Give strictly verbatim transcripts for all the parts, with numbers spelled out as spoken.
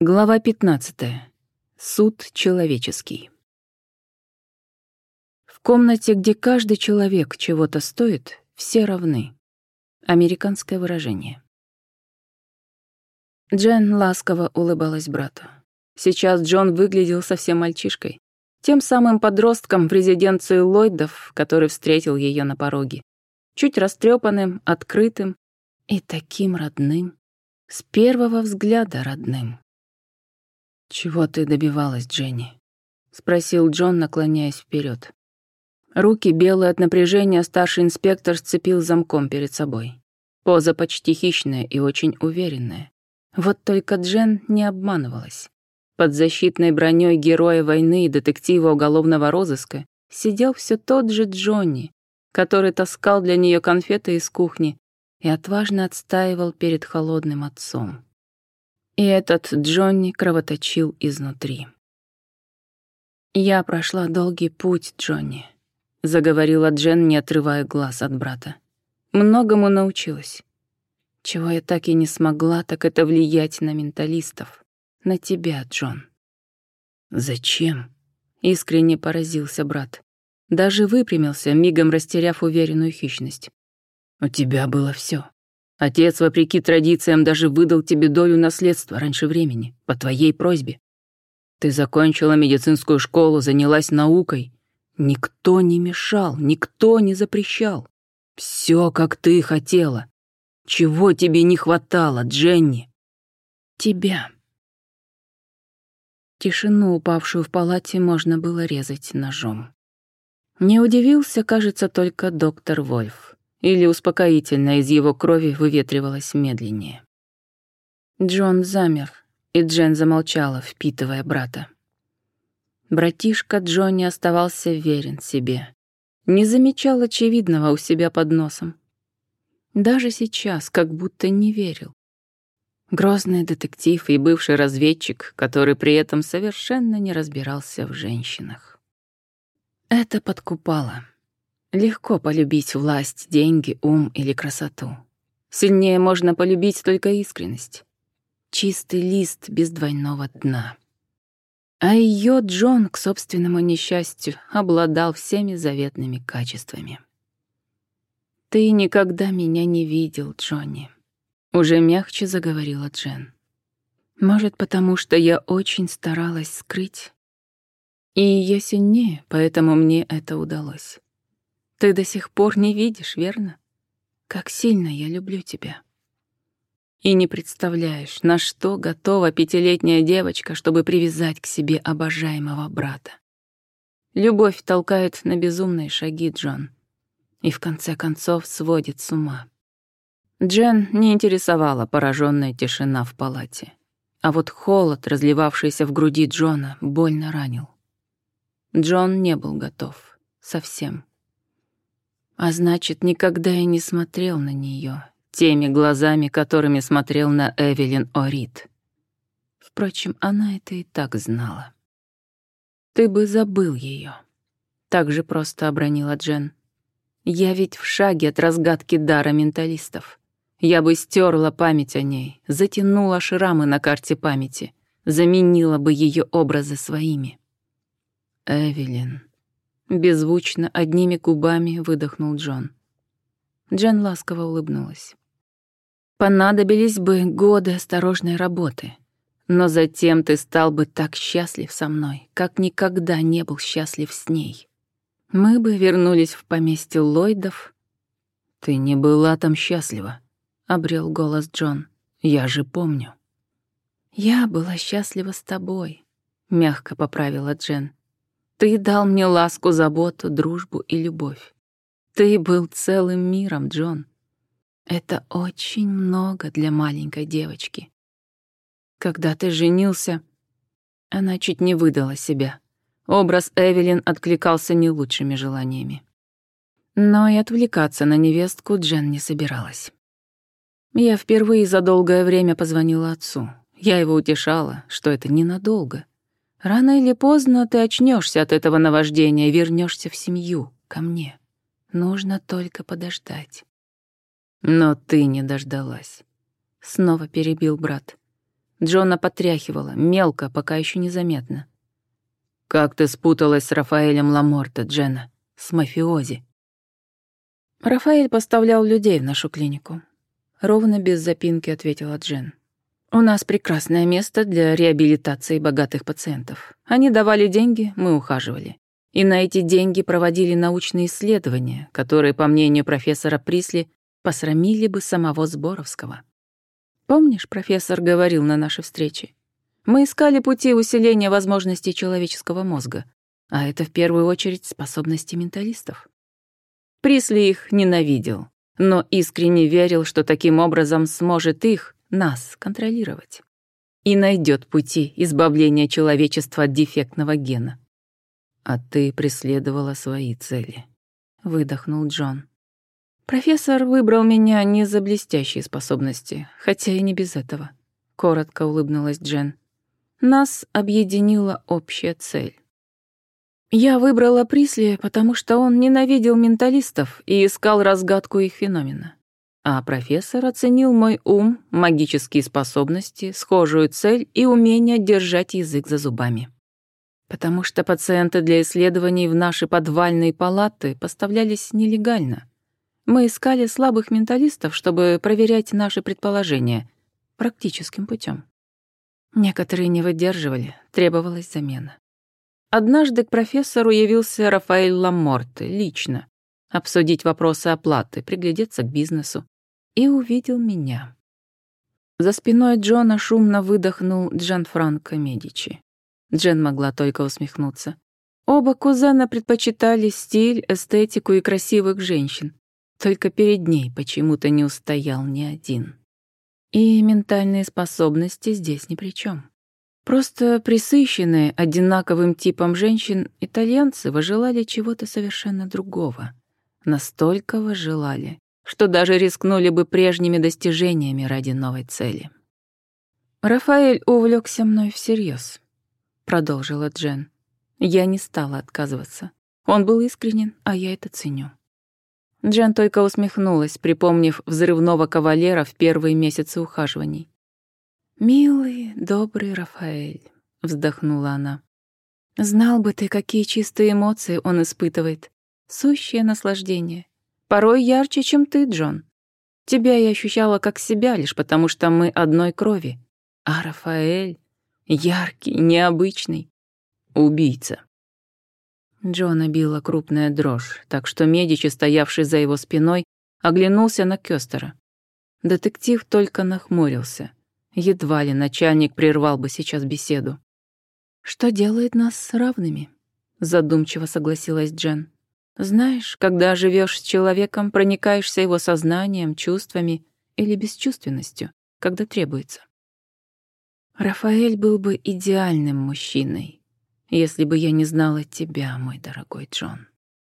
Глава пятнадцатая. Суд человеческий. В комнате, где каждый человек чего-то стоит, все равны. Американское выражение. Джен ласково улыбалась брату. Сейчас Джон выглядел совсем мальчишкой. Тем самым подростком в резиденции Ллойдов, который встретил ее на пороге. Чуть растрепанным, открытым и таким родным. С первого взгляда родным. «Чего ты добивалась, Дженни?» — спросил Джон, наклоняясь вперед. Руки, белые от напряжения, старший инспектор сцепил замком перед собой. Поза почти хищная и очень уверенная. Вот только Джен не обманывалась. Под защитной броней героя войны и детектива уголовного розыска сидел все тот же Джонни, который таскал для нее конфеты из кухни и отважно отстаивал перед холодным отцом. И этот Джонни кровоточил изнутри. «Я прошла долгий путь, Джонни», — заговорила Джен, не отрывая глаз от брата. «Многому научилась. Чего я так и не смогла, так это влиять на менталистов. На тебя, Джон». «Зачем?» — искренне поразился брат. Даже выпрямился, мигом растеряв уверенную хищность. «У тебя было все. Отец, вопреки традициям, даже выдал тебе долю наследства раньше времени, по твоей просьбе. Ты закончила медицинскую школу, занялась наукой. Никто не мешал, никто не запрещал. Все, как ты хотела. Чего тебе не хватало, Дженни?» «Тебя». Тишину, упавшую в палате, можно было резать ножом. Не удивился, кажется, только доктор Вольф. Или успокоительное из его крови выветривалось медленнее. Джон замер, и Джен замолчала, впитывая брата. Братишка Джонни оставался верен себе. Не замечал очевидного у себя под носом. Даже сейчас как будто не верил. Грозный детектив и бывший разведчик, который при этом совершенно не разбирался в женщинах. Это подкупало. Легко полюбить власть, деньги, ум или красоту. Сильнее можно полюбить только искренность. Чистый лист без двойного дна. А ее Джон, к собственному несчастью, обладал всеми заветными качествами. «Ты никогда меня не видел, Джонни», — уже мягче заговорила Джен. «Может, потому что я очень старалась скрыть. И я сильнее, поэтому мне это удалось. Ты до сих пор не видишь, верно? Как сильно я люблю тебя. И не представляешь, на что готова пятилетняя девочка, чтобы привязать к себе обожаемого брата. Любовь толкает на безумные шаги, Джон, и в конце концов сводит с ума». Джен не интересовала пораженная тишина в палате. А вот холод, разливавшийся в груди Джона, больно ранил. Джон не был готов. Совсем. А значит, никогда и не смотрел на нее теми глазами, которыми смотрел на Эвелин Орид. Впрочем, она это и так знала. «Ты бы забыл ее», — так же просто обронила Джен. «Я ведь в шаге от разгадки дара менталистов. Я бы стерла память о ней, затянула шрамы на карте памяти, заменила бы ее образы своими». «Эвелин», — беззвучно одними губами выдохнул Джон. Джен ласково улыбнулась. «Понадобились бы годы осторожной работы, но затем ты стал бы так счастлив со мной, как никогда не был счастлив с ней. Мы бы вернулись в поместье Ллойдов». «Ты не была там счастлива», — обрел голос Джон. «Я же помню». «Я была счастлива с тобой», — мягко поправила Джен. «Ты дал мне ласку, заботу, дружбу и любовь. Ты был целым миром, Джон. Это очень много для маленькой девочки. Когда ты женился...» Она чуть не выдала себя. Образ Эвелин откликался не лучшими желаниями. Но и отвлекаться на невестку Джен не собиралась. Я впервые за долгое время позвонила отцу. Я его утешала, что это ненадолго. Рано или поздно ты очнешься от этого наваждения и вернешься в семью, ко мне. Нужно только подождать. «Но ты не дождалась», — снова перебил брат. Джона потряхивала, мелко, пока еще незаметно. «Как ты спуталась с Рафаэлем Ламорте, Дженна? С мафиози?» «Рафаэль поставлял людей в нашу клинику», — ровно без запинки ответила Джен. «У нас прекрасное место для реабилитации богатых пациентов. Они давали деньги, мы ухаживали. И на эти деньги проводили научные исследования, которые, по мнению профессора Присли, посрамили бы самого Сборовского. Помнишь, профессор говорил на нашей встрече? Мы искали пути усиления возможностей человеческого мозга, а это в первую очередь способности менталистов. Присли их ненавидел, но искренне верил, что таким образом сможет их, нас, контролировать. И найдет пути избавления человечества от дефектного гена. «А ты преследовала свои цели», — выдохнул Джон. «Профессор выбрал меня не за блестящие способности, хотя и не без этого», — коротко улыбнулась Джен. «Нас объединила общая цель. Я выбрала Присли, потому что он ненавидел менталистов и искал разгадку их феномена. А профессор оценил мой ум, магические способности, схожую цель и умение держать язык за зубами. Потому что пациенты для исследований в наши подвальные палаты поставлялись нелегально. Мы искали слабых менталистов, чтобы проверять наши предположения практическим путем. Некоторые не выдерживали, требовалась замена. Однажды к профессору явился Рафаэль Ламорте лично, обсудить вопросы оплаты, приглядеться к бизнесу, и увидел меня. За спиной Джона шумно выдохнул Джанфранко Медичи. Джен могла только усмехнуться. Оба кузена предпочитали стиль, эстетику и красивых женщин. Только перед ней почему-то не устоял ни один. И ментальные способности здесь ни при чем. Просто присыщенные одинаковым типом женщин, итальянцы выжелали чего-то совершенно другого. Настолько выжелали, что даже рискнули бы прежними достижениями ради новой цели. «Рафаэль увлекся мной всерьез», — продолжила Джен. «Я не стала отказываться. Он был искренен, а я это ценю». Джен только усмехнулась, припомнив взрывного кавалера в первые месяцы ухаживаний. «Милый, добрый Рафаэль», — вздохнула она. «Знал бы ты, какие чистые эмоции он испытывает. Сущее наслаждение. Порой ярче, чем ты, Джон. Тебя я ощущала как себя лишь потому, что мы одной крови. А Рафаэль — яркий, необычный. Убийца». Джона била крупная дрожь, так что Медичи, стоявший за его спиной, оглянулся на Кёстера. Детектив только нахмурился. Едва ли начальник прервал бы сейчас беседу. «Что делает нас равными?» — задумчиво согласилась Джен. «Знаешь, когда живешь с человеком, проникаешься его сознанием, чувствами или бесчувственностью, когда требуется. Рафаэль был бы идеальным мужчиной, если бы я не знала тебя, мой дорогой Джон».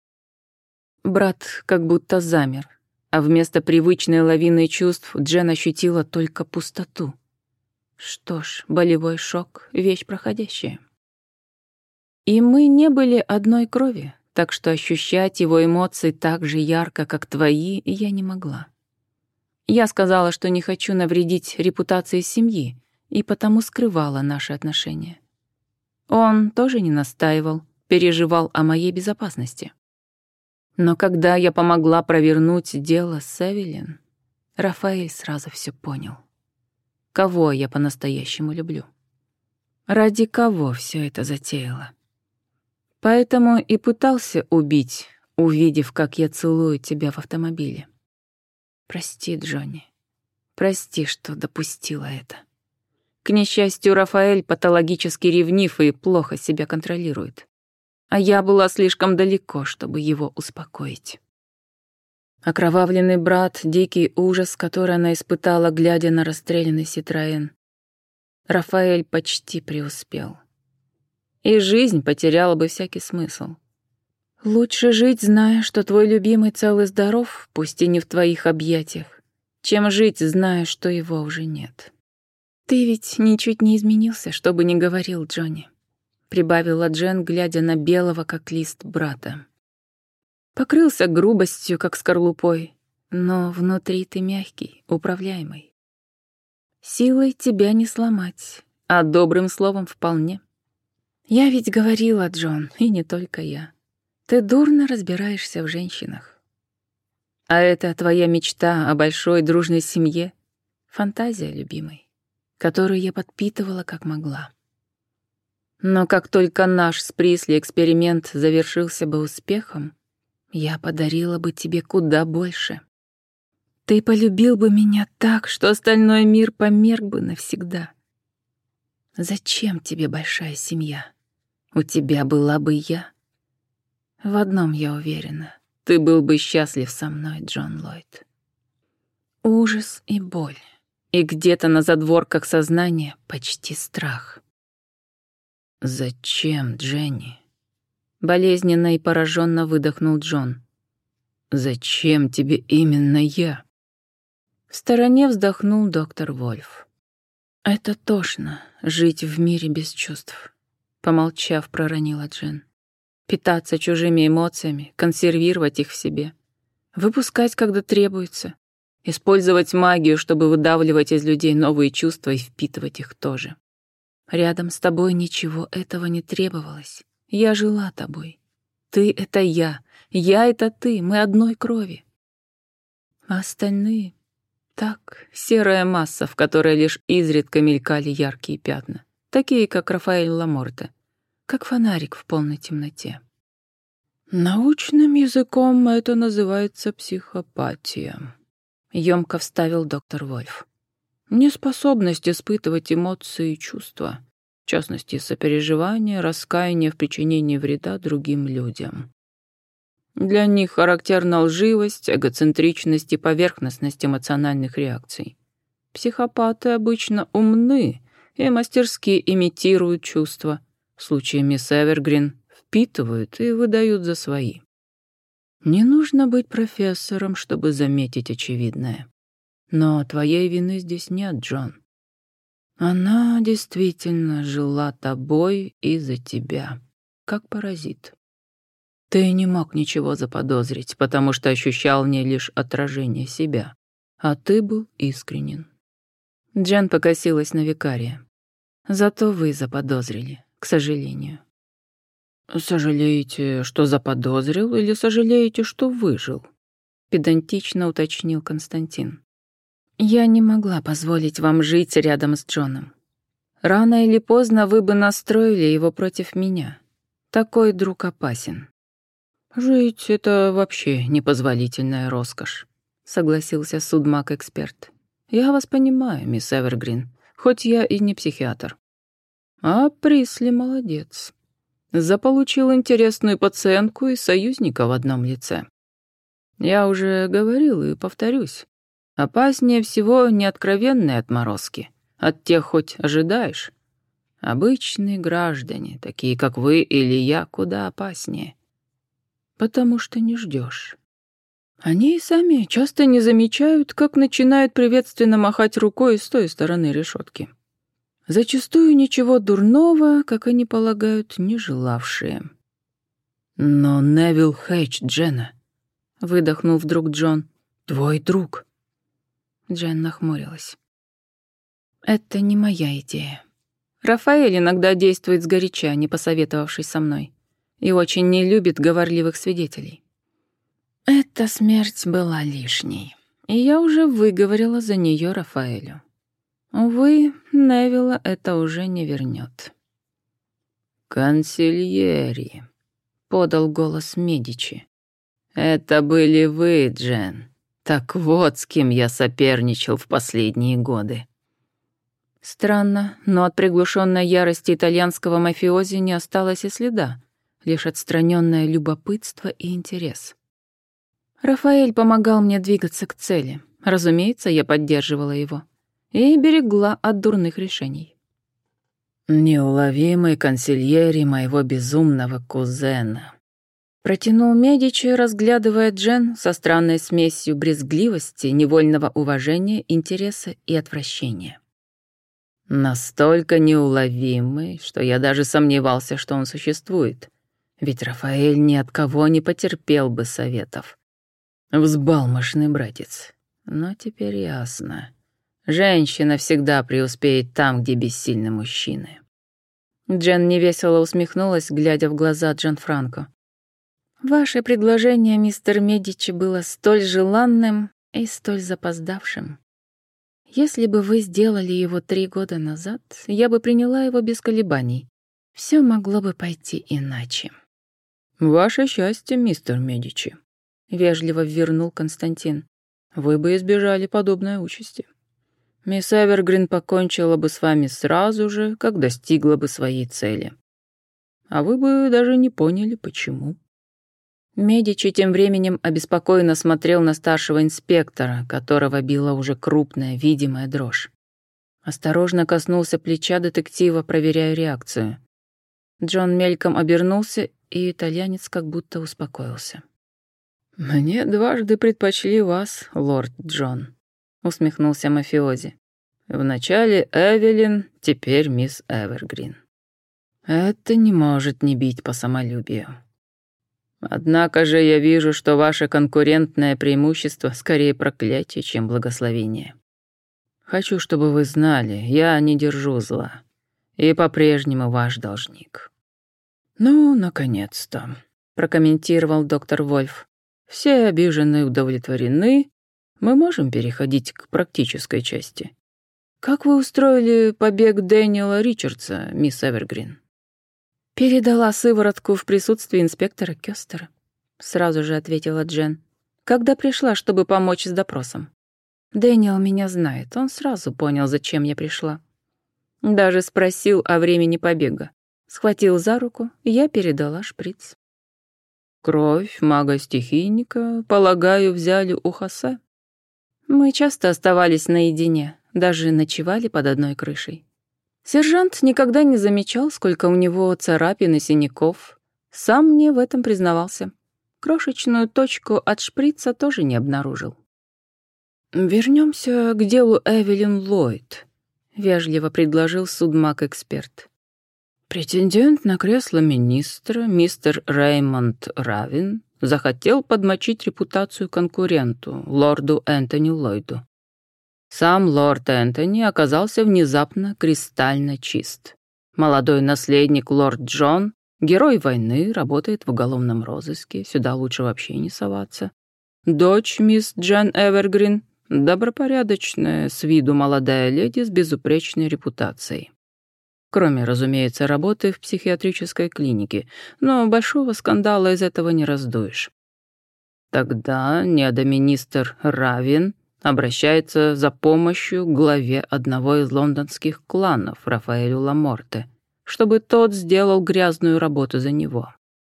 Брат как будто замер, а вместо привычной лавины чувств Джен ощутила только пустоту. Что ж, болевой шок — вещь проходящая. И мы не были одной крови, так что ощущать его эмоции так же ярко, как твои, я не могла. Я сказала, что не хочу навредить репутации семьи, и потому скрывала наши отношения. Он тоже не настаивал, переживал о моей безопасности. Но когда я помогла провернуть дело с Эвелин, Рафаэль сразу все понял. Кого я по-настоящему люблю? Ради кого все это затеяло? Поэтому и пытался убить, увидев, как я целую тебя в автомобиле. Прости, Джонни. Прости, что допустила это. К несчастью, Рафаэль патологически ревнив и плохо себя контролирует. А я была слишком далеко, чтобы его успокоить. Окровавленный брат, дикий ужас, который она испытала, глядя на расстрелянный Ситроен. Рафаэль почти преуспел. И жизнь потеряла бы всякий смысл. Лучше жить, зная, что твой любимый цел и здоров, пусть и не в твоих объятиях, чем жить, зная, что его уже нет. «Ты ведь ничуть не изменился, что бы ни говорил Джонни», — прибавила Джен, глядя на белого, как лист, брата. «Покрылся грубостью, как скорлупой, но внутри ты мягкий, управляемый. Силой тебя не сломать, а добрым словом вполне. Я ведь говорила, Джон, и не только я. Ты дурно разбираешься в женщинах. А это твоя мечта о большой дружной семье, фантазия, любимый, которую я подпитывала как могла. Но как только наш с Присли эксперимент завершился бы успехом, я подарила бы тебе куда больше. Ты полюбил бы меня так, что остальной мир померк бы навсегда. Зачем тебе большая семья? У тебя была бы я. В одном я уверена. Ты был бы счастлив со мной, Джон Ллойд. Ужас и боль. И где-то на задворках сознания почти страх. «Зачем, Дженни?» Болезненно и пораженно выдохнул Джон. «Зачем тебе именно я?» В стороне вздохнул доктор Вольф. «Это тошно, жить в мире без чувств», — помолчав, проронила Джен. «Питаться чужими эмоциями, консервировать их в себе, выпускать, когда требуется, использовать магию, чтобы выдавливать из людей новые чувства и впитывать их тоже. Рядом с тобой ничего этого не требовалось. Я жила тобой. Ты — это я, я — это ты, мы одной крови. А остальные — так, серая масса, в которой лишь изредка мелькали яркие пятна, такие, как Рафаэль Ламорте, как фонарик в полной темноте. Научным языком это называется психопатия», — ёмко вставил доктор Вольф. «Неспособность испытывать эмоции и чувства, в частности, сопереживание, раскаяние в причинении вреда другим людям. Для них характерна лживость, эгоцентричность и поверхностность эмоциональных реакций. Психопаты обычно умны и мастерски имитируют чувства. В случае мисс Эвергрин впитывают и выдают за свои. Не нужно быть профессором, чтобы заметить очевидное. Но твоей вины здесь нет, Джон. Она действительно жила тобой из-за тебя, как паразит. Ты не мог ничего заподозрить, потому что ощущал в ней лишь отражение себя, а ты был искренен». Джен покосилась на викария. «Зато вы заподозрили, к сожалению». «Сожалеете, что заподозрил, или сожалеете, что выжил?» — педантично уточнил Константин. «Я не могла позволить вам жить рядом с Джоном. Рано или поздно вы бы настроили его против меня. Такой друг опасен». «Жить — это вообще непозволительная роскошь», — согласился судмаг-эксперт. «Я вас понимаю, мисс Эвергрин, хоть я и не психиатр. А Присли молодец. Заполучил интересную пациентку и союзника в одном лице. Я уже говорил и повторюсь. Опаснее всего неоткровенные отморозки. От тех хоть ожидаешь. Обычные граждане, такие как вы или я, куда опаснее. Потому что не ждешь. Они и сами часто не замечают, как начинают приветственно махать рукой с той стороны решетки. Зачастую ничего дурного, как они полагают, не желавшие. «Но Невилл Хэтч, Дженна», — выдохнул вдруг Джон, — «твой друг». Джен нахмурилась. «Это не моя идея. Рафаэль иногда действует сгоряча, не посоветовавшись со мной, и очень не любит говорливых свидетелей. Эта смерть была лишней, и я уже выговорила за нее Рафаэлю. Увы, Невилла это уже не вернет. «Консильери», — подал голос Медичи. «Это были вы, Джен. Так вот, с кем я соперничал в последние годы». Странно, но от приглушенной ярости итальянского мафиози не осталось и следа, лишь отстраненное любопытство и интерес. Рафаэль помогал мне двигаться к цели. Разумеется, я поддерживала его и берегла от дурных решений. «Неуловимый консильери моего безумного кузена», — протянул Медичи, разглядывая Джен со странной смесью брезгливости, невольного уважения, интереса и отвращения. «Настолько неуловимый, что я даже сомневался, что он существует, ведь Рафаэль ни от кого не потерпел бы советов. Взбалмошный братец. Но теперь ясно. Женщина всегда преуспеет там, где бессильны мужчины». Джен невесело усмехнулась, глядя в глаза Джанфранко. «Ваше предложение, мистер Медичи, было столь желанным и столь запоздавшим. Если бы вы сделали его три года назад, я бы приняла его без колебаний. Все могло бы пойти иначе». «Ваше счастье, мистер Медичи», — вежливо вернул Константин. «Вы бы избежали подобной участи. Мисс Эвергрин покончила бы с вами сразу же, как достигла бы своей цели. А вы бы даже не поняли, почему». Медичи тем временем обеспокоенно смотрел на старшего инспектора, которого била уже крупная, видимая дрожь. Осторожно коснулся плеча детектива, проверяя реакцию. Джон мельком обернулся, и итальянец как будто успокоился. «Мне дважды предпочли вас, лорд Джон», — усмехнулся мафиози. «Вначале Эвелин, теперь мисс Эвергрин. Это не может не бить по самолюбию. Однако же я вижу, что ваше конкурентное преимущество скорее проклятие, чем благословение. Хочу, чтобы вы знали, я не держу зла и по-прежнему ваш должник». «Ну, наконец-то», — прокомментировал доктор Вольф. «Все обиженные удовлетворены, мы можем переходить к практической части. Как вы устроили побег Дэниела Ричардса, мисс Эвергрин?» «Передала сыворотку в присутствии инспектора Кёстера», — сразу же ответила Джен, «когда пришла, чтобы помочь с допросом. Дэниел меня знает, он сразу понял, зачем я пришла. Даже спросил о времени побега. Схватил за руку, и я передала шприц». «Кровь мага-стихийника, полагаю, взяли у Хосе?» «Мы часто оставались наедине, даже ночевали под одной крышей. Сержант никогда не замечал, сколько у него царапин и синяков. Сам мне в этом признавался. Крошечную точку от шприца тоже не обнаружил». «Вернемся к делу Эвелин Ллойд», — вежливо предложил судмаг-эксперт. Претендент на кресло министра, мистер Реймонд Равин, захотел подмочить репутацию конкуренту, лорду Энтони Ллойду. Сам лорд Энтони оказался внезапно кристально чист. Молодой наследник лорд Джон, герой войны, работает в уголовном розыске, сюда лучше вообще не соваться. Дочь мисс Джен Эвергрин, добропорядочная, с виду молодая леди с безупречной репутацией. Кроме, разумеется, работы в психиатрической клинике, но большого скандала из этого не раздуешь. Тогда недоминистр Равин обращается за помощью к главе одного из лондонских кланов, Рафаэлю Ламорте, чтобы тот сделал грязную работу за него.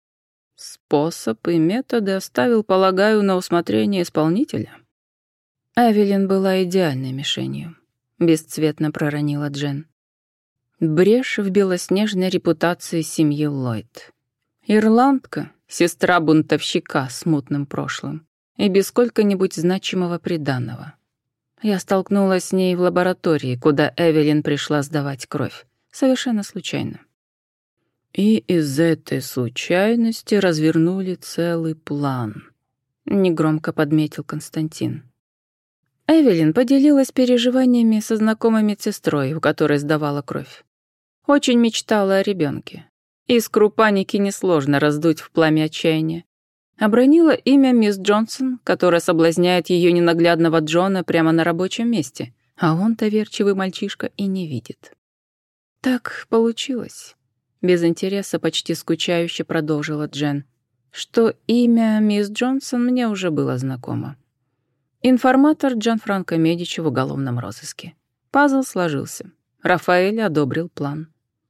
Способ и методы оставил, полагаю, на усмотрение исполнителя. Эвелин была идеальной мишенью, бесцветно проронила Джен. Брешь в белоснежной репутации семьи Ллойд. Ирландка, сестра бунтовщика с мутным прошлым и без сколько-нибудь значимого приданого. Я столкнулась с ней в лаборатории, куда Эвелин пришла сдавать кровь, совершенно случайно. И из этой случайности развернули целый план, негромко подметил Константин. Эвелин поделилась переживаниями со знакомой медсестрой, у которой сдавала кровь. Очень мечтала о ребенке. Искру паники несложно раздуть в пламя отчаяния. Обронила имя мисс Джонсон, которая соблазняет ее ненаглядного Джона прямо на рабочем месте, а он, доверчивый мальчишка, и не видит. Так получилось. Без интереса, почти скучающе продолжила Джен, что имя мисс Джонсон мне уже было знакомо. Информатор Джанфранко Медичи в уголовном розыске. Пазл сложился. Рафаэль одобрил план.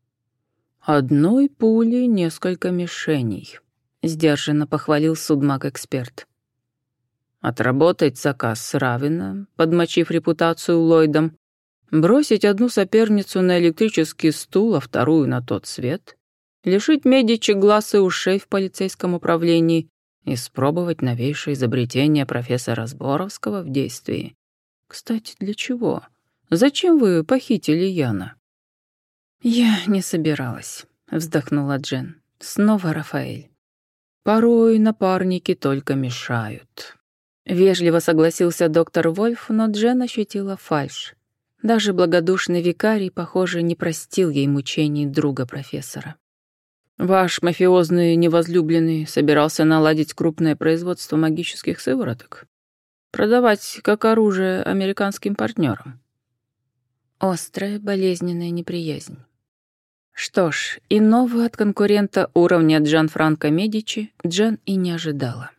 «Одной пулей несколько мишеней», — сдержанно похвалил судмаг-эксперт. «Отработать заказ с Равина, подмочив репутацию Ллойдом, бросить одну соперницу на электрический стул, а вторую на тот свет, лишить Медичи глаз и ушей в полицейском управлении, испробовать новейшее изобретение профессора Зборовского в действии. Кстати, для чего? Зачем вы похитили Яна?» «Я не собиралась», — вздохнула Джен. «Снова Рафаэль. Порой напарники только мешают». Вежливо согласился доктор Вольф, но Джен ощутила фальшь. Даже благодушный викарий, похоже, не простил ей мучений друга профессора. «Ваш мафиозный невозлюбленный собирался наладить крупное производство магических сывороток? Продавать как оружие американским партнерам?» Острая болезненная неприязнь. Что ж, иного от конкурента уровня Джанфранко Медичи Джен и не ожидала.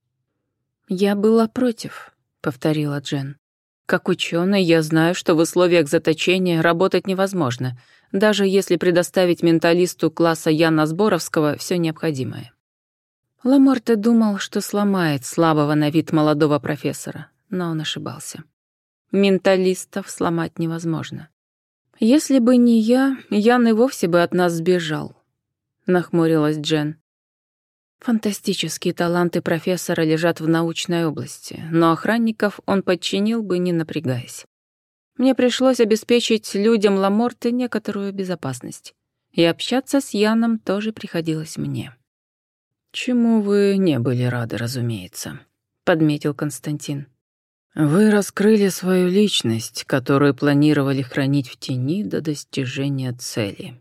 «Я была против», — повторила Джен. «Как ученый, я знаю, что в условиях заточения работать невозможно, даже если предоставить менталисту класса Яна Сборовского все необходимое». Ламорте думал, что сломает слабого на вид молодого профессора, но он ошибался. Менталистов сломать невозможно. «Если бы не я, Ян и вовсе бы от нас сбежал», — нахмурилась Джен. Фантастические таланты профессора лежат в научной области, но охранников он подчинил бы, не напрягаясь. Мне пришлось обеспечить людям Ламорте некоторую безопасность, и общаться с Яном тоже приходилось мне. «Чему вы не были рады, разумеется», — подметил Константин. «Вы раскрыли свою личность, которую планировали хранить в тени до достижения цели».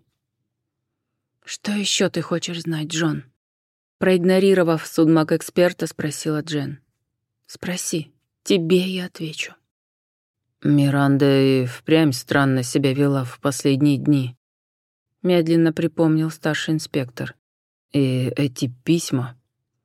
«Что еще ты хочешь знать, Джон?» Проигнорировав судмаг-эксперта, спросила Джен. «Спроси, тебе я отвечу». «Миранда и впрямь странно себя вела в последние дни», — медленно припомнил старший инспектор. «И эти письма...»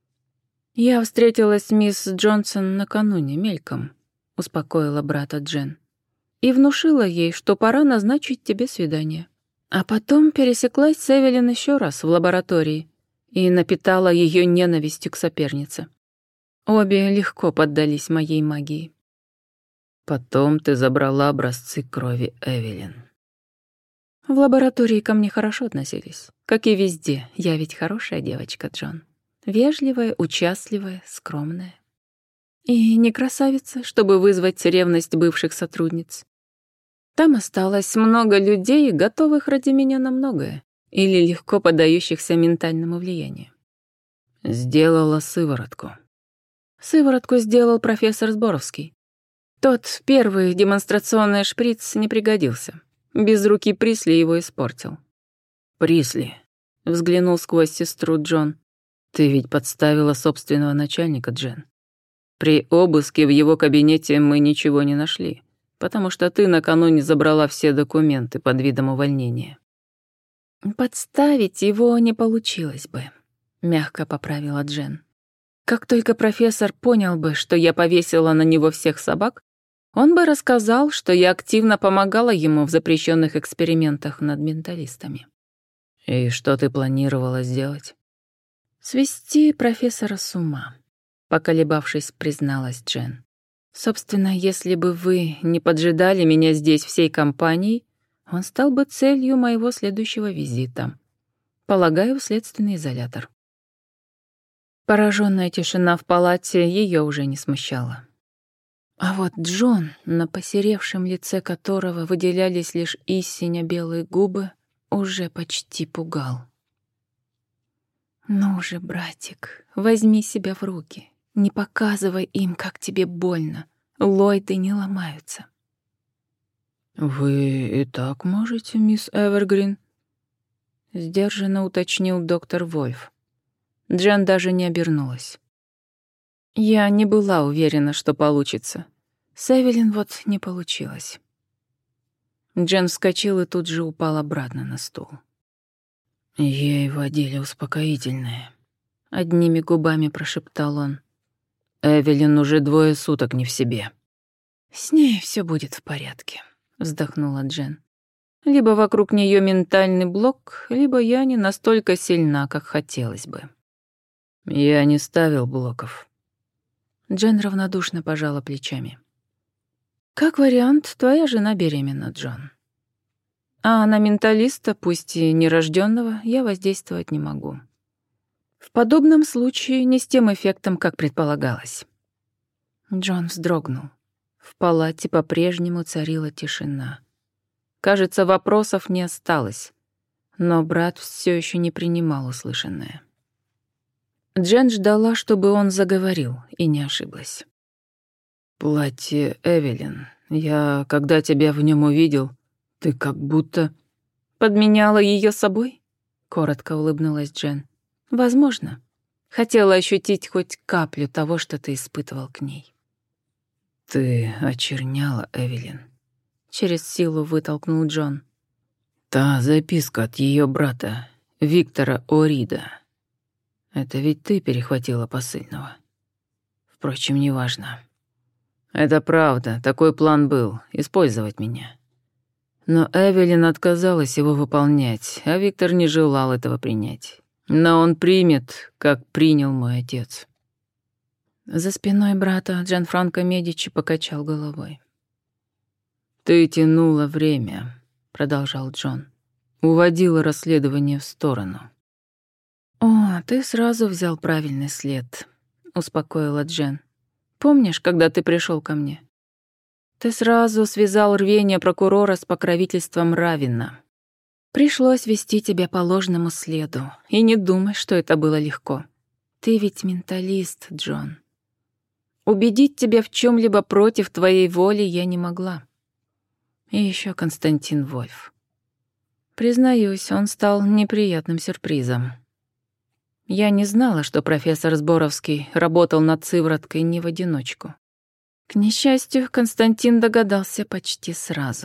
«Я встретилась с мисс Джонсон накануне мельком», — успокоила брата Джен, «и внушила ей, что пора назначить тебе свидание. А потом пересеклась с Эвелин еще раз в лаборатории и напитала ее ненавистью к сопернице. Обе легко поддались моей магии». «Потом ты забрала образцы крови Эвелин». «В лаборатории ко мне хорошо относились. Как и везде, я ведь хорошая девочка, Джон. Вежливая, участливая, скромная. И не красавица, чтобы вызвать ревность бывших сотрудниц. Там осталось много людей, готовых ради меня на многое, или легко поддающихся ментальному влиянию». «Сделала сыворотку». «Сыворотку сделал профессор Сборовский. Тот первый демонстрационный шприц не пригодился. Без руки Присли его испортил». «Присли», — взглянул сквозь сестру Джон. «Ты ведь подставила собственного начальника, Джен. При обыске в его кабинете мы ничего не нашли, потому что ты накануне забрала все документы под видом увольнения». «Подставить его не получилось бы», — мягко поправила Джен. «Как только профессор понял бы, что я повесила на него всех собак, он бы рассказал, что я активно помогала ему в запрещенных экспериментах над менталистами». «И что ты планировала сделать?» «Свести профессора с ума», — поколебавшись, призналась Джен. «Собственно, если бы вы не поджидали меня здесь всей компанией, он стал бы целью моего следующего визита. Полагаю, в следственный изолятор». Пораженная тишина в палате ее уже не смущала. А вот Джон, на посеревшем лице которого выделялись лишь истинно белые губы, уже почти пугал. «Ну же, братик, возьми себя в руки. Не показывай им, как тебе больно. Ллойды не ломаются». «Вы и так можете, мисс Эвергрин?» — сдержанно уточнил доктор Вольф. Джен даже не обернулась. «Я не была уверена, что получится. С Эвелин вот не получилось». Джен вскочил и тут же упал обратно на стул. «Ей вводили успокоительное», — одними губами прошептал он. «Эвелин уже двое суток не в себе». «С ней все будет в порядке», — вздохнула Джен. «Либо вокруг нее ментальный блок, либо я не настолько сильна, как хотелось бы». «Я не ставил блоков». Джен равнодушно пожала плечами. «Как вариант, твоя жена беременна, Джон. А на менталиста, пусть и нерожденного, я воздействовать не могу. В подобном случае не с тем эффектом, как предполагалось». Джон вздрогнул. В палате по-прежнему царила тишина. Кажется, вопросов не осталось, но брат все еще не принимал услышанное. Джен ждала, чтобы он заговорил, и не ошиблась. «Платье Эвелин Я, когда тебя в нем увидел, ты как будто... Подменяла ее собой? Коротко улыбнулась Джен. Возможно. Хотела ощутить хоть каплю того, что ты испытывал к ней. Ты очерняла, Эвелин. Через силу вытолкнул Джон. Та записка от ее брата, Виктора О'Рида. Это ведь ты перехватила посыльного. Впрочем, неважно. Это правда, такой план был — использовать меня. Но Эвелин отказалась его выполнять, а Виктор не желал этого принять. Но он примет, как принял мой отец. За спиной брата Джанфранко Медичи покачал головой. «Ты тянула время», — продолжал Джон. «Уводила расследование в сторону». «О, ты сразу взял правильный след», — успокоила Джен. «Помнишь, когда ты пришел ко мне? Ты сразу связал рвение прокурора с покровительством Равина. Пришлось вести тебя по ложному следу, и не думай, что это было легко. Ты ведь менталист, Джон. Убедить тебя в чем-либо против твоей воли я не могла. И еще Константин Вольф. Признаюсь, он стал неприятным сюрпризом. Я не знала, что профессор Зборовский работал над сывороткой не в одиночку. К несчастью, Константин догадался почти сразу.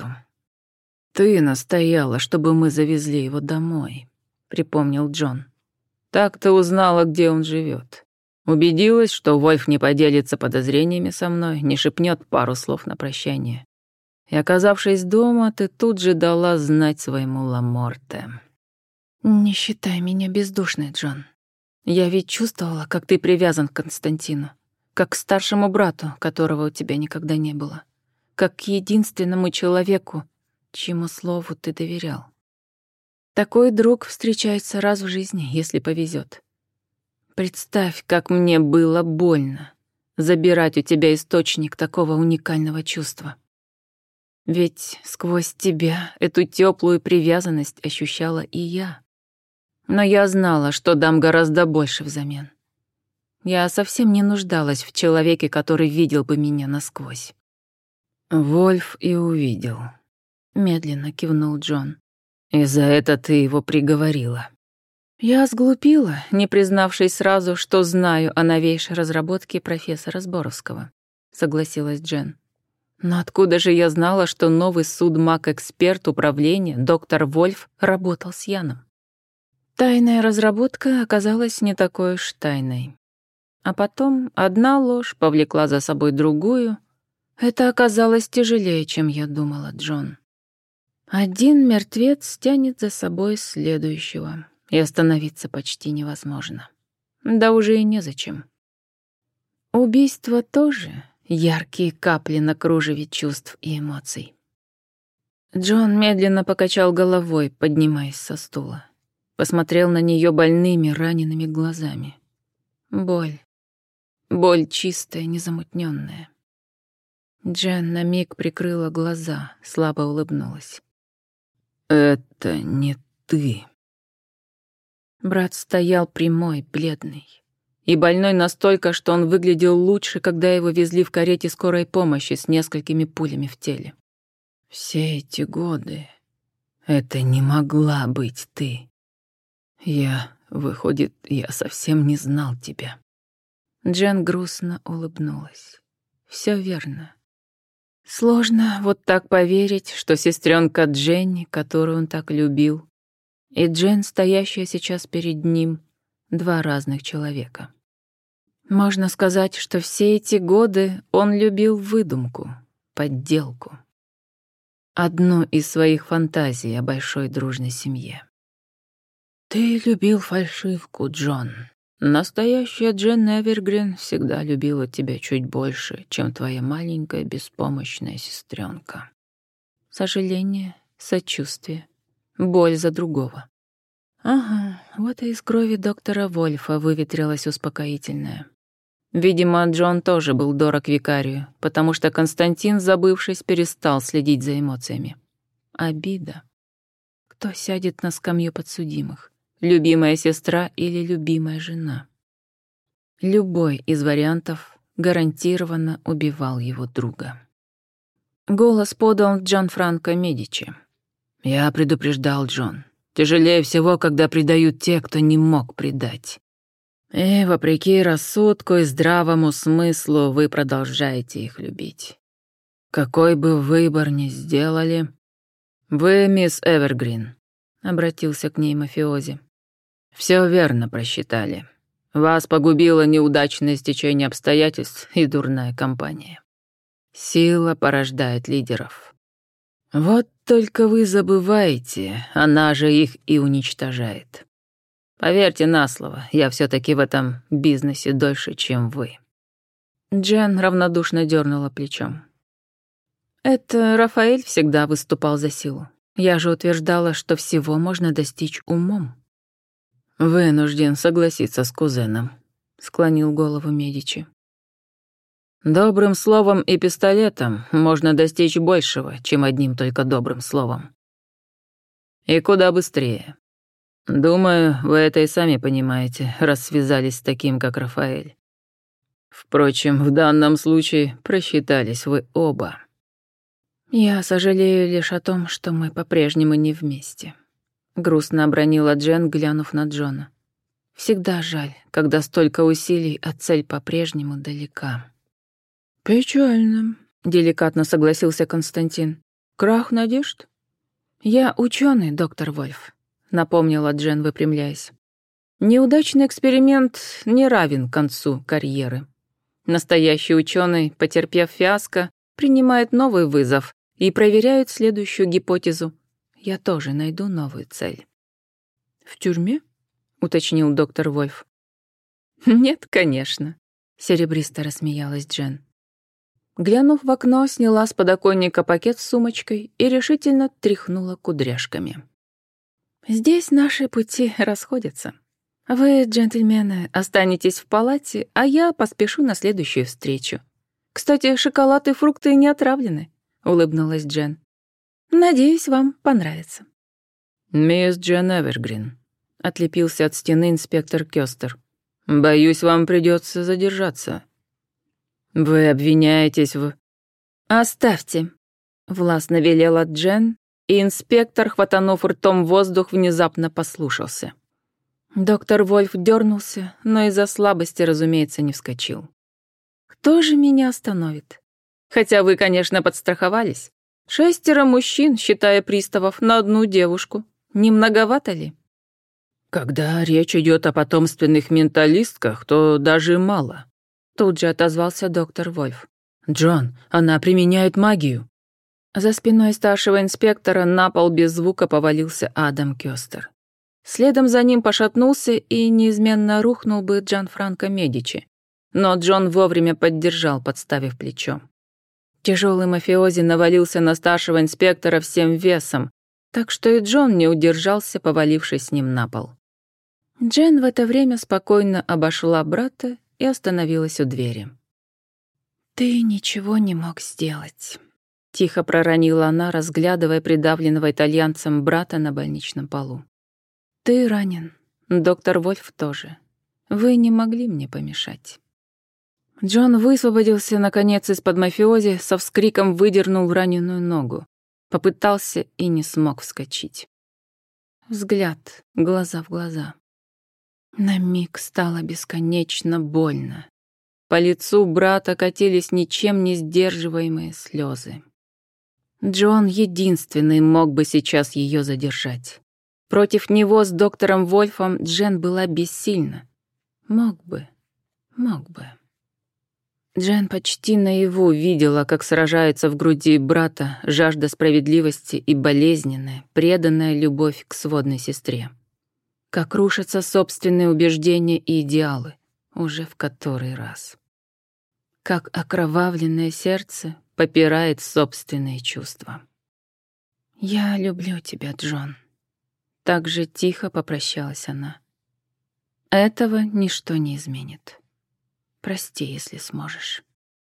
«Ты настояла, чтобы мы завезли его домой», — припомнил Джон. «Так ты узнала, где он живет. Убедилась, что Вольф не поделится подозрениями со мной, не шепнет пару слов на прощание. И, оказавшись дома, ты тут же дала знать своему Ламорте». «Не считай меня бездушной, Джон. Я ведь чувствовала, как ты привязан к Константину, как к старшему брату, которого у тебя никогда не было, как к единственному человеку, чьему слову ты доверял. Такой друг встречается раз в жизни, если повезет. Представь, как мне было больно забирать у тебя источник такого уникального чувства. Ведь сквозь тебя эту теплую привязанность ощущала и я. Но я знала, что дам гораздо больше взамен. Я совсем не нуждалась в человеке, который видел бы меня насквозь. Вольф и увидел. Медленно кивнул Джон. И за это ты его приговорила. Я сглупила, не признавшись сразу, что знаю о новейшей разработке профессора Зборовского, согласилась Джен. Но откуда же я знала, что новый судмаг-эксперт управления, доктор Вольф, работал с Яном? Тайная разработка оказалась не такой уж тайной. А потом одна ложь повлекла за собой другую. Это оказалось тяжелее, чем я думала, Джон. Один мертвец тянет за собой следующего, и остановиться почти невозможно. Да уже и незачем. Убийство тоже яркие капли на кружеве чувств и эмоций. Джон медленно покачал головой, поднимаясь со стула. Посмотрел на нее больными, ранеными глазами. Боль. Боль чистая, незамутненная. Джен на миг прикрыла глаза, слабо улыбнулась. «Это не ты». Брат стоял прямой, бледный. И больной настолько, что он выглядел лучше, когда его везли в карете скорой помощи с несколькими пулями в теле. «Все эти годы это не могла быть ты. Я, выходит, я совсем не знал тебя». Джен грустно улыбнулась. Все верно. Сложно вот так поверить, что сестренка Дженни, которую он так любил, и Джен, стоящая сейчас перед ним, два разных человека. Можно сказать, что все эти годы он любил выдумку, подделку. Одну из своих фантазий о большой дружной семье. «Ты любил фальшивку, Джон. Настоящая Джен Эвергрин всегда любила тебя чуть больше, чем твоя маленькая беспомощная сестренка. Сожаление, сочувствие, боль за другого. Ага, вот и из крови доктора Вольфа выветрилось успокоительное. Видимо, Джон тоже был дорог викарию, потому что Константин, забывшись, перестал следить за эмоциями. Обида. Кто сядет на скамью подсудимых? Любимая сестра или любимая жена? Любой из вариантов гарантированно убивал его друга. Голос подал Джанфранко Медичи. «Я предупреждал, Джон. Тяжелее всего, когда предают те, кто не мог предать. И, вопреки рассудку и здравому смыслу, вы продолжаете их любить. Какой бы выбор ни сделали...» «Вы, мисс Эвергрин», — обратился к ней мафиози. «Все верно просчитали. Вас погубило неудачное стечение обстоятельств и дурная компания. Сила порождает лидеров. Вот только вы забываете, она же их и уничтожает. Поверьте на слово, я все-таки в этом бизнесе дольше, чем вы». Джен равнодушно дернула плечом. «Это Рафаэль всегда выступал за силу. Я же утверждала, что всего можно достичь умом». «Вынужден согласиться с кузеном», — склонил голову Медичи. «Добрым словом и пистолетом можно достичь большего, чем одним только добрым словом. И куда быстрее. Думаю, вы это и сами понимаете, раз связались с таким, как Рафаэль. Впрочем, в данном случае просчитались вы оба». «Я сожалею лишь о том, что мы по-прежнему не вместе», — грустно обронила Джен, глянув на Джона. «Всегда жаль, когда столько усилий, а цель по-прежнему далека». «Печально», — деликатно согласился Константин. «Крах надежд?» «Я ученый, доктор Вольф», — напомнила Джен, выпрямляясь. «Неудачный эксперимент не равен концу карьеры. Настоящий ученый, потерпев фиаско, принимает новый вызов и проверяет следующую гипотезу. Я тоже найду новую цель». «В тюрьме?» — уточнил доктор Вольф. «Нет, конечно», — серебристо рассмеялась Джен. Глянув в окно, сняла с подоконника пакет с сумочкой и решительно тряхнула кудряшками. «Здесь наши пути расходятся. Вы, джентльмены, останетесь в палате, а я поспешу на следующую встречу. Кстати, шоколад и фрукты не отравлены», — улыбнулась Джен. «Надеюсь, вам понравится». «Мисс Джен Эвергрин», — отлепился от стены инспектор Кёстер. «Боюсь, вам придется задержаться. Вы обвиняетесь в...» «Оставьте», — властно велела Джен, и инспектор, хватанув ртом воздух, внезапно послушался. Доктор Вольф дернулся, но из-за слабости, разумеется, не вскочил. «Кто же меня остановит? Хотя вы, конечно, подстраховались. Шестеро мужчин, считая приставов, на одну девушку. Не многовато ли?» «Когда речь идет о потомственных менталистках, то даже мало», — тут же отозвался доктор Вольф. «Джон, она применяет магию». За спиной старшего инспектора на пол без звука повалился Адам Кёстер. Следом за ним пошатнулся и неизменно рухнул бы Джанфранко Медичи. Но Джон вовремя поддержал, подставив плечо. Тяжелый мафиози навалился на старшего инспектора всем весом, так что и Джон не удержался, повалившись с ним на пол. Джен в это время спокойно обошла брата и остановилась у двери. «Ты ничего не мог сделать», — тихо проронила она, разглядывая придавленного итальянцем брата на больничном полу. «Ты ранен. Доктор Вольф тоже. Вы не могли мне помешать». Джон высвободился, наконец, из-под мафиози, со вскриком выдернул раненую ногу. Попытался и не смог вскочить. Взгляд, глаза в глаза. На миг стало бесконечно больно. По лицу брата катились ничем не сдерживаемые слезы. Джон единственный мог бы сейчас ее задержать. Против него с доктором Вольфом Джен была бессильна. Мог бы, мог бы. Джен почти наяву видела, как сражается в груди брата жажда справедливости и болезненная, преданная любовь к сводной сестре. Как рушатся собственные убеждения и идеалы, уже в который раз. Как окровавленное сердце попирает собственные чувства. «Я люблю тебя, Джон», — так же тихо попрощалась она. «Этого ничто не изменит. Прости, если сможешь».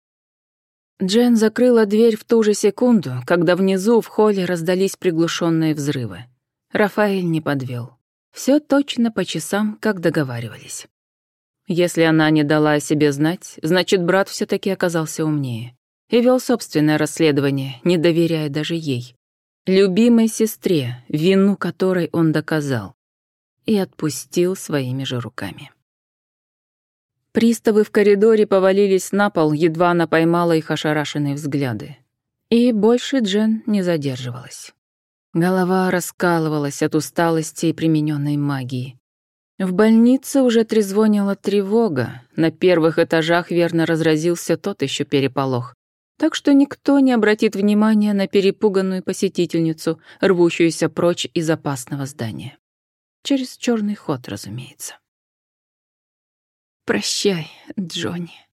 Джен закрыла дверь в ту же секунду, когда внизу в холле раздались приглушенные взрывы. Рафаэль не подвел. Все точно по часам, как договаривались. Если она не дала о себе знать, значит, брат все-таки оказался умнее. и вел собственное расследование, не доверяя даже ей. Любимой сестре, вину которой он доказал, и отпустил своими же руками. Приставы в коридоре повалились на пол, едва она поймала их ошарашенные взгляды. И больше Джен не задерживалась. Голова раскалывалась от усталости и примененной магии. В больнице уже трезвонила тревога, на первых этажах верно разразился тот еще переполох, так что никто не обратит внимания на перепуганную посетительницу, рвущуюся прочь из опасного здания. Через черный ход, разумеется. «Прощай, Джонни»,